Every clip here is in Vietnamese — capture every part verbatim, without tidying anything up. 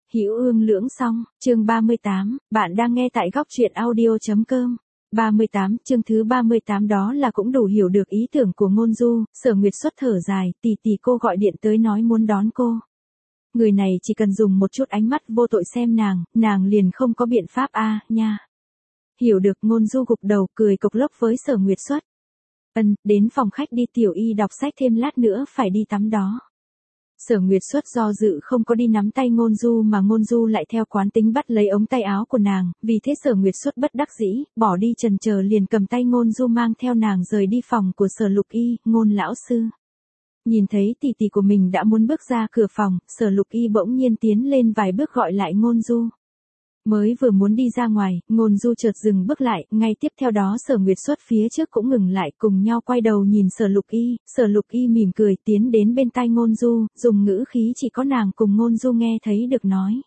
Hữu Ương Lưỡng Song, chương ba mươi tám, bạn đang nghe tại góc truyện audio.com. ba mươi tám, chương thứ ba mươi tám đó là cũng đủ hiểu được ý tưởng của Ngôn Du. Sở Nguyệt Xuất thở dài, tỷ tỷ cô gọi điện tới nói muốn đón cô. Người này chỉ cần dùng một chút ánh mắt vô tội xem nàng, nàng liền không có biện pháp a à, nha. Hiểu được. Ngôn Du gục đầu cười cộc lốc với Sở Nguyệt Xuất. Ân, đến phòng khách đi, tiểu y đọc sách thêm lát nữa phải đi tắm đó. Sở Nguyệt Xuất do dự không có đi nắm tay Ngôn Du mà Ngôn Du lại theo quán tính bắt lấy ống tay áo của nàng, vì thế Sở Nguyệt Xuất bất đắc dĩ, bỏ đi chần chờ liền cầm tay Ngôn Du mang theo nàng rời đi phòng của Sở Lục Y. Ngôn lão sư. Nhìn thấy tỷ tỷ của mình đã muốn bước ra cửa phòng, Sở Lục Y bỗng nhiên tiến lên vài bước gọi lại Ngôn Du. Mới vừa muốn đi ra ngoài, Ngôn Du chợt dừng bước lại, ngay tiếp theo đó Sở Nguyệt Xuất phía trước cũng ngừng lại, cùng nhau quay đầu nhìn Sở Lục Y. Sở Lục Y mỉm cười tiến đến bên tai Ngôn Du, dùng ngữ khí chỉ có nàng cùng Ngôn Du nghe thấy được nói.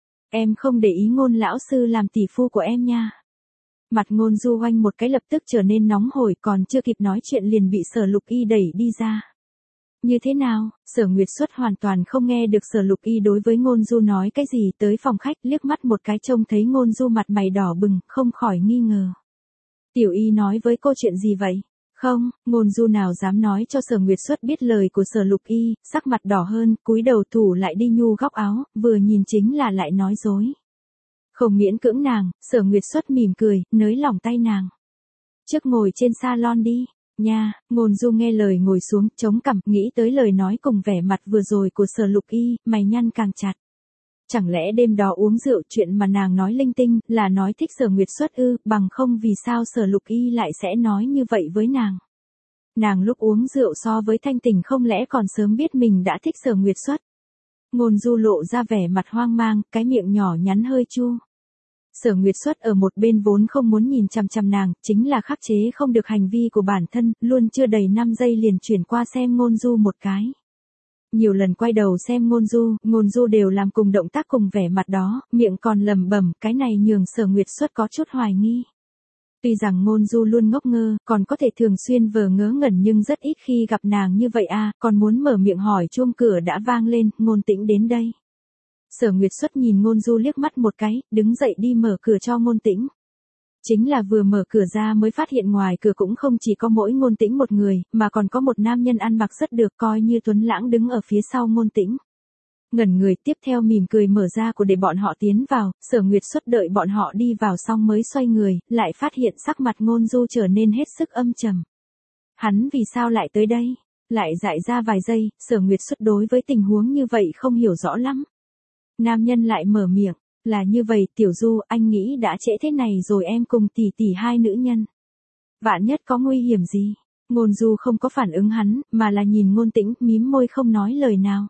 Em không để ý Ngôn lão sư làm tỷ phu của em nha. Mặt Ngôn Du oanh một cái lập tức trở nên nóng hổi, còn chưa kịp nói chuyện liền bị Sở Lục Y đẩy đi ra. Như thế nào? Sở Nguyệt Xuất hoàn toàn không nghe được Sở Lục Y đối với Ngôn Du nói cái gì, tới phòng khách liếc mắt một cái trông thấy Ngôn Du mặt mày đỏ bừng, không khỏi nghi ngờ. Tiểu Y nói với cô chuyện gì vậy? Không, Ngôn Du nào dám nói cho Sở Nguyệt Xuất biết lời của Sở Lục Y, sắc mặt đỏ hơn, cúi đầu thủ lại đi nhu góc áo, vừa nhìn chính là lại nói dối. Không miễn cưỡng nàng, Sở Nguyệt Xuất mỉm cười, nới lỏng tay nàng. Trước ngồi trên salon đi. Nha, Ngôn Du nghe lời ngồi xuống, chống cằm, nghĩ tới lời nói cùng vẻ mặt vừa rồi của Sở Lục Y, mày nhăn càng chặt. Chẳng lẽ đêm đó uống rượu chuyện mà nàng nói linh tinh, là nói thích Sở Nguyệt Xuất ư, bằng không vì sao Sở Lục Y lại sẽ nói như vậy với nàng. Nàng lúc uống rượu so với thanh tỉnh không lẽ còn sớm biết mình đã thích Sở Nguyệt Xuất. Ngôn Du lộ ra vẻ mặt hoang mang, cái miệng nhỏ nhắn hơi chu. Sở Nguyệt Xuất ở một bên vốn không muốn nhìn chằm chằm nàng, chính là khắc chế không được hành vi của bản thân, luôn chưa đầy năm giây liền chuyển qua xem Ngôn Du một cái. Nhiều lần quay đầu xem Ngôn Du, Ngôn Du đều làm cùng động tác cùng vẻ mặt đó, miệng còn lẩm bẩm, cái này nhường Sở Nguyệt Xuất có chút hoài nghi. Tuy rằng Ngôn Du luôn ngốc ngơ, còn có thể thường xuyên vờ ngớ ngẩn nhưng rất ít khi gặp nàng như vậy à, còn muốn mở miệng hỏi chuông cửa đã vang lên, Ngôn Tĩnh đến đây. Sở Nguyệt Xuất nhìn Ngôn Du liếc mắt một cái, đứng dậy đi mở cửa cho Ngôn Tĩnh. Chính là vừa mở cửa ra mới phát hiện ngoài cửa cũng không chỉ có mỗi Ngôn Tĩnh một người, mà còn có một nam nhân ăn mặc rất được coi như tuấn lãng đứng ở phía sau Ngôn Tĩnh. Ngẩn người tiếp theo mỉm cười mở ra của để bọn họ tiến vào, Sở Nguyệt Xuất đợi bọn họ đi vào xong mới xoay người, lại phát hiện sắc mặt Ngôn Du trở nên hết sức âm trầm. Hắn vì sao lại tới đây? Lại dại ra vài giây, Sở Nguyệt Xuất đối với tình huống như vậy không hiểu rõ lắm. Nam nhân lại mở miệng, là như vậy Tiểu Du, anh nghĩ đã trễ thế này rồi em cùng tỷ tỷ hai nữ nhân. Vạn nhất có nguy hiểm gì? Ngôn Du không có phản ứng hắn, mà là nhìn Ngôn Tĩnh, mím môi không nói lời nào.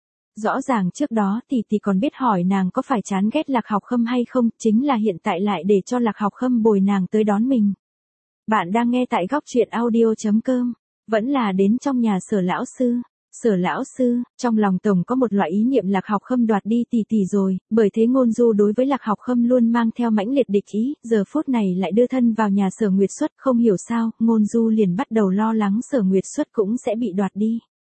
Rõ ràng trước đó tỷ tỷ còn biết hỏi nàng có phải chán ghét Lạc Học Khâm hay không, chính là hiện tại lại để cho Lạc Học Khâm bồi nàng tới đón mình. Bạn đang nghe tại góc truyện audio.com, vẫn là đến trong nhà Sở lão sư. Sở lão sư, trong lòng tổng có một loại ý niệm Lạc Học Khâm đoạt đi tỷ tỷ rồi, bởi thế Ngôn Du đối với Lạc Học Khâm luôn mang theo mãnh liệt địch ý, giờ phút này lại đưa thân vào nhà Sở Nguyệt Xuất, không hiểu sao, Ngôn Du liền bắt đầu lo lắng Sở Nguyệt Xuất cũng sẽ bị đoạt đi.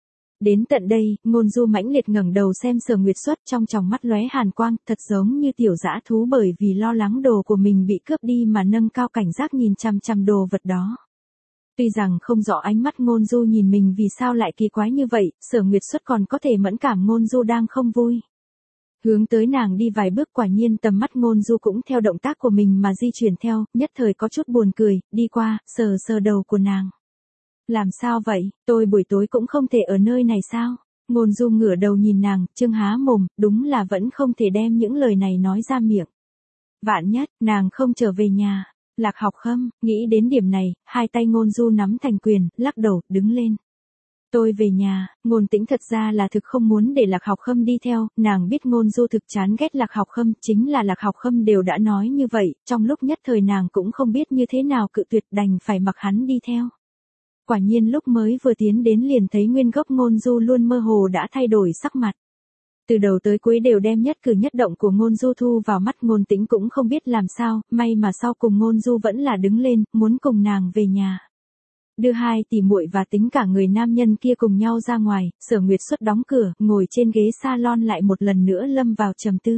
Đến tận đây, Ngôn Du mãnh liệt ngẩng đầu xem Sở Nguyệt Xuất, trong tròng mắt lóe hàn quang, thật giống như tiểu dã thú bởi vì lo lắng đồ của mình bị cướp đi mà nâng cao cảnh giác nhìn chằm chằm đồ vật đó. Tuy rằng không rõ ánh mắt Ngôn Du nhìn mình vì sao lại kỳ quái như vậy, Sở Nguyệt Xuất còn có thể mẫn cảm Ngôn Du đang không vui. Hướng tới nàng đi vài bước, quả nhiên tầm mắt Ngôn Du cũng theo động tác của mình mà di chuyển theo, nhất thời có chút buồn cười, đi qua, sờ sờ đầu của nàng. Làm sao vậy, tôi buổi tối cũng không thể ở nơi này sao? Ngôn Du ngửa đầu nhìn nàng, trưng há mồm, đúng là vẫn không thể đem những lời này nói ra miệng. Vạn nhất, nàng không trở về nhà. Lạc Học Khâm, nghĩ đến điểm này, hai tay Ngôn Du nắm thành quyền, lắc đầu, đứng lên. Tôi về nhà. Ngôn Tĩnh thật ra là thực không muốn để Lạc Học Khâm đi theo, nàng biết Ngôn Du thực chán ghét Lạc Học Khâm, chính là Lạc Học Khâm đều đã nói như vậy, trong lúc nhất thời nàng cũng không biết như thế nào cự tuyệt, đành phải mặc hắn đi theo. Quả nhiên lúc mới vừa tiến đến liền thấy nguyên gốc Ngôn Du luôn mơ hồ đã thay đổi sắc mặt. Từ đầu tới cuối đều đem nhất cử nhất động của Ngôn Du thu vào mắt, Ngôn Tĩnh cũng không biết làm sao, may mà sau cùng Ngôn Du vẫn là đứng lên, muốn cùng nàng về nhà. Đưa hai tỷ muội và tính cả người nam nhân kia cùng nhau ra ngoài, Sở Nguyệt Xuất đóng cửa, ngồi trên ghế salon lại một lần nữa lâm vào trầm tư.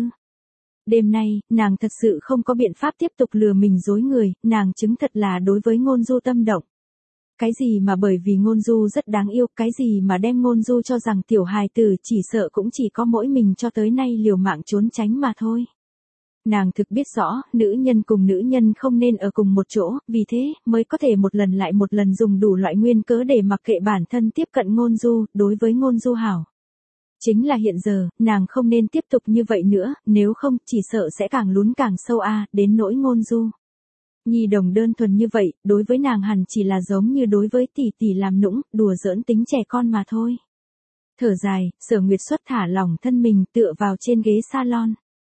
Đêm nay, nàng thật sự không có biện pháp tiếp tục lừa mình dối người, nàng chứng thật là đối với Ngôn Du tâm động. Cái gì mà bởi vì Ngôn Du rất đáng yêu, cái gì mà đem Ngôn Du cho rằng tiểu hài tử chỉ sợ cũng chỉ có mỗi mình cho tới nay liều mạng trốn tránh mà thôi. Nàng thực biết rõ, nữ nhân cùng nữ nhân không nên ở cùng một chỗ, vì thế, mới có thể một lần lại một lần dùng đủ loại nguyên cớ để mặc kệ bản thân tiếp cận Ngôn Du, đối với Ngôn Du hảo. Chính là hiện giờ, nàng không nên tiếp tục như vậy nữa, nếu không, chỉ sợ sẽ càng lún càng sâu a, đến nỗi Ngôn Du. Nhi đồng đơn thuần như vậy, đối với nàng hẳn chỉ là giống như đối với tỷ tỷ làm nũng, đùa giỡn tính trẻ con mà thôi. Thở dài, Sở Nguyệt Xuất thả lỏng thân mình tựa vào trên ghế salon.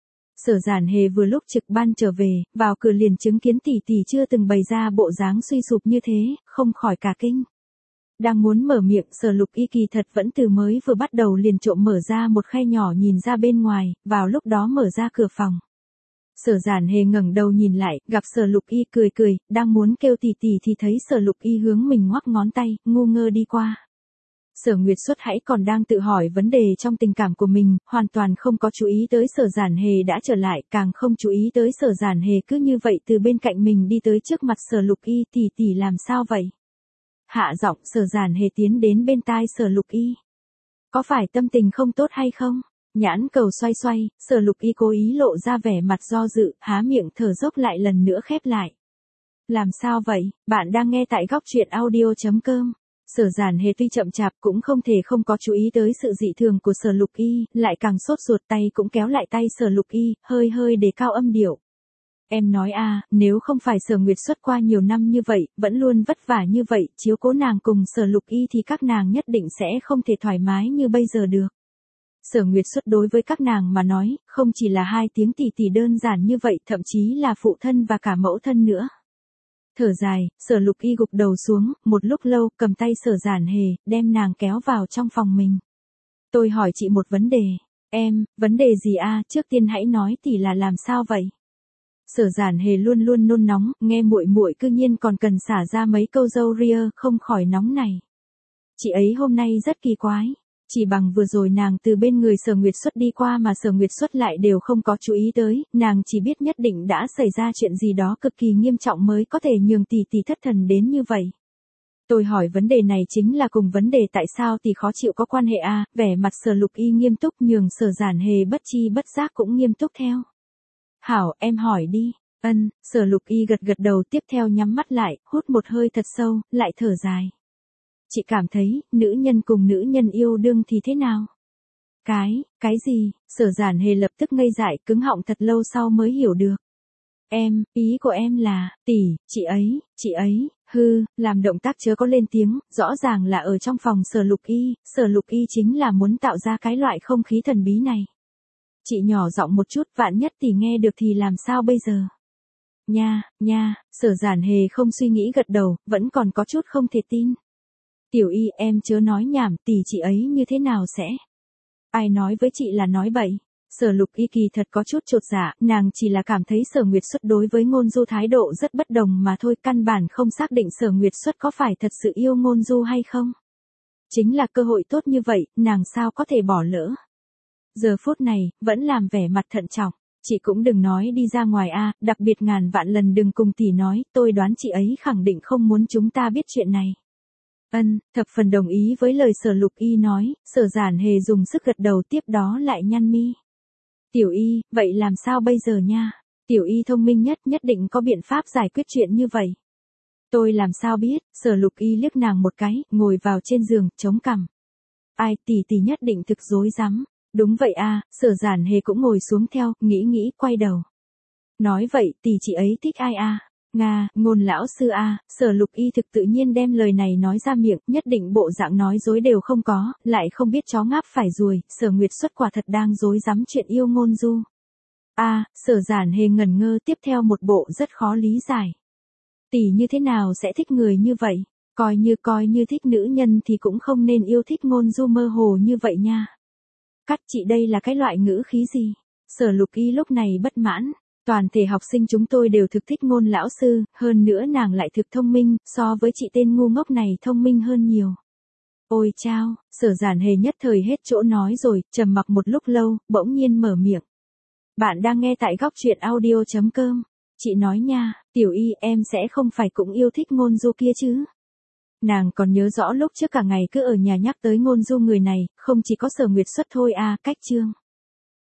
Sở Giản Hề vừa lúc trực ban trở về, vào cửa liền chứng kiến tỷ tỷ chưa từng bày ra bộ dáng suy sụp như thế, không khỏi cả kinh. Đang muốn mở miệng, Sở Lục Y kỳ thật vẫn từ mới vừa bắt đầu liền trộm mở ra một khe nhỏ nhìn ra bên ngoài, vào lúc đó mở ra cửa phòng. Sở Giản Hề ngẩng đầu nhìn lại, gặp Sở Lục Y cười cười, đang muốn kêu tỷ tỷ thì thấy Sở Lục Y hướng mình ngoắc ngón tay, ngu ngơ đi qua. Sở Nguyệt Xuất hãy còn đang tự hỏi vấn đề trong tình cảm của mình, hoàn toàn không có chú ý tới Sở Giản Hề đã trở lại, càng không chú ý tới Sở Giản Hề cứ như vậy từ bên cạnh mình đi tới trước mặt Sở Lục Y, tỷ tỷ làm sao vậy? Hạ giọng, Sở Giản Hề tiến đến bên tai Sở Lục Y. Có phải tâm tình không tốt hay không? Nhãn cầu xoay xoay, Sở Lục Y cố ý lộ ra vẻ mặt do dự, há miệng thở dốc lại lần nữa khép lại. Làm sao vậy? Bạn đang nghe tại góc truyện audio chấm com. Sở Giản Hề tuy chậm chạp cũng không thể không có chú ý tới sự dị thường của Sở Lục Y, lại càng sốt ruột, tay cũng kéo lại tay Sở Lục Y, hơi hơi đề cao âm điệu. Em nói a, nếu không phải Sở Nguyệt Xuất qua nhiều năm như vậy, vẫn luôn vất vả như vậy, chiếu cố nàng cùng Sở Lục Y thì các nàng nhất định sẽ không thể thoải mái như bây giờ được. Sở Nguyệt Xuất đối với các nàng mà nói, không chỉ là hai tiếng tỷ tỷ đơn giản như vậy, thậm chí là phụ thân và cả mẫu thân nữa. Thở dài, Sở Lục Y gục đầu xuống, một lúc lâu, cầm tay Sở Giản Hề, đem nàng kéo vào trong phòng mình. Tôi hỏi chị một vấn đề. Em, vấn đề gì a? Trước tiên hãy nói tỷ là làm sao vậy? Sở Giản Hề luôn luôn nôn nóng, nghe muội muội cư nhiên còn cần xả ra mấy câu râu ria, không khỏi nóng này. Chị ấy hôm nay rất kỳ quái. Chỉ bằng vừa rồi nàng từ bên người Sở Nguyệt Xuất đi qua mà Sở Nguyệt Xuất lại đều không có chú ý tới, nàng chỉ biết nhất định đã xảy ra chuyện gì đó cực kỳ nghiêm trọng mới có thể nhường tỷ tỷ thất thần đến như vậy. Tôi hỏi vấn đề này chính là cùng vấn đề tại sao tỷ khó chịu có quan hệ a, vẻ mặt Sở Lục Y nghiêm túc nhường Sở Giản Hề bất chi bất giác cũng nghiêm túc theo. Hảo, em hỏi đi. Ân, Sở Lục Y gật gật đầu tiếp theo nhắm mắt lại, hút một hơi thật sâu, lại thở dài. Chị cảm thấy, nữ nhân cùng nữ nhân yêu đương thì thế nào? Cái, cái gì? Sở Giản Hề lập tức ngây dại, cứng họng thật lâu sau mới hiểu được. Em, ý của em là, tỷ, chị ấy, chị ấy, hư, làm động tác chớ có lên tiếng, rõ ràng là ở trong phòng Sở Lục Y, Sở Lục Y chính là muốn tạo ra cái loại không khí thần bí này. Chị nhỏ giọng một chút, vạn nhất tỷ nghe được thì làm sao bây giờ? Nha, nha, Sở Giản Hề không suy nghĩ gật đầu, vẫn còn có chút không thể tin. Tiểu Y, em chớ nói nhảm, tỷ chị ấy như thế nào sẽ? Ai nói với chị là nói bậy? Sở Lục Y kỳ thật có chút chột dạ, nàng chỉ là cảm thấy Sở Nguyệt Xuất đối với Ngôn Du thái độ rất bất đồng mà thôi, căn bản không xác định Sở Nguyệt Xuất có phải thật sự yêu Ngôn Du hay không. Chính là cơ hội tốt như vậy, nàng sao có thể bỏ lỡ. Giờ phút này, vẫn làm vẻ mặt thận trọng, chị cũng đừng nói đi ra ngoài a, đặc biệt ngàn vạn lần đừng cùng tỷ nói, tôi đoán chị ấy khẳng định không muốn chúng ta biết chuyện này. Ân, thập phần đồng ý với lời Sở Lục Y nói, Sở Giản Hề dùng sức gật đầu tiếp đó lại nhăn mi. Tiểu Y, vậy làm sao bây giờ nha? Tiểu Y thông minh nhất, nhất định có biện pháp giải quyết chuyện như vậy. Tôi làm sao biết? Sở Lục Y liếc nàng một cái, ngồi vào trên giường, chống cằm. Ai, tỷ tỷ nhất định thực dối rắm. Đúng vậy a, Sở Giản Hề cũng ngồi xuống theo, nghĩ nghĩ, quay đầu. Nói vậy, tỷ chị ấy thích ai a? Nga, Ngôn lão sư a, Sở Lục Y thực tự nhiên đem lời này nói ra miệng, nhất định bộ dạng nói dối đều không có, lại không biết chó ngáp phải ruồi, Sở Nguyệt Xuất quả thật đang dối rắm chuyện yêu Ngôn Du. A, Sở Giản Hề ngẩn ngơ tiếp theo một bộ rất khó lý giải. Tỷ như thế nào sẽ thích người như vậy? Coi như coi như thích nữ nhân thì cũng không nên yêu thích Ngôn Du mơ hồ như vậy nha. Cắt chị đây là cái loại ngữ khí gì? Sở Lục Y lúc này bất mãn. Toàn thể học sinh chúng tôi đều thực thích Ngôn lão sư, hơn nữa nàng lại thực thông minh, so với chị tên ngu ngốc này thông minh hơn nhiều. Ôi chao, Sở Giản Hề nhất thời hết chỗ nói rồi, trầm mặc một lúc lâu, bỗng nhiên mở miệng. Bạn đang nghe tại góc truyện audio chấm com. Chị nói nha, Tiểu Y em sẽ không phải cũng yêu thích Ngôn Du kia chứ? Nàng còn nhớ rõ lúc trước cả ngày cứ ở nhà nhắc tới Ngôn Du người này, không chỉ có Sở Nguyệt Xuất thôi à, cách chương.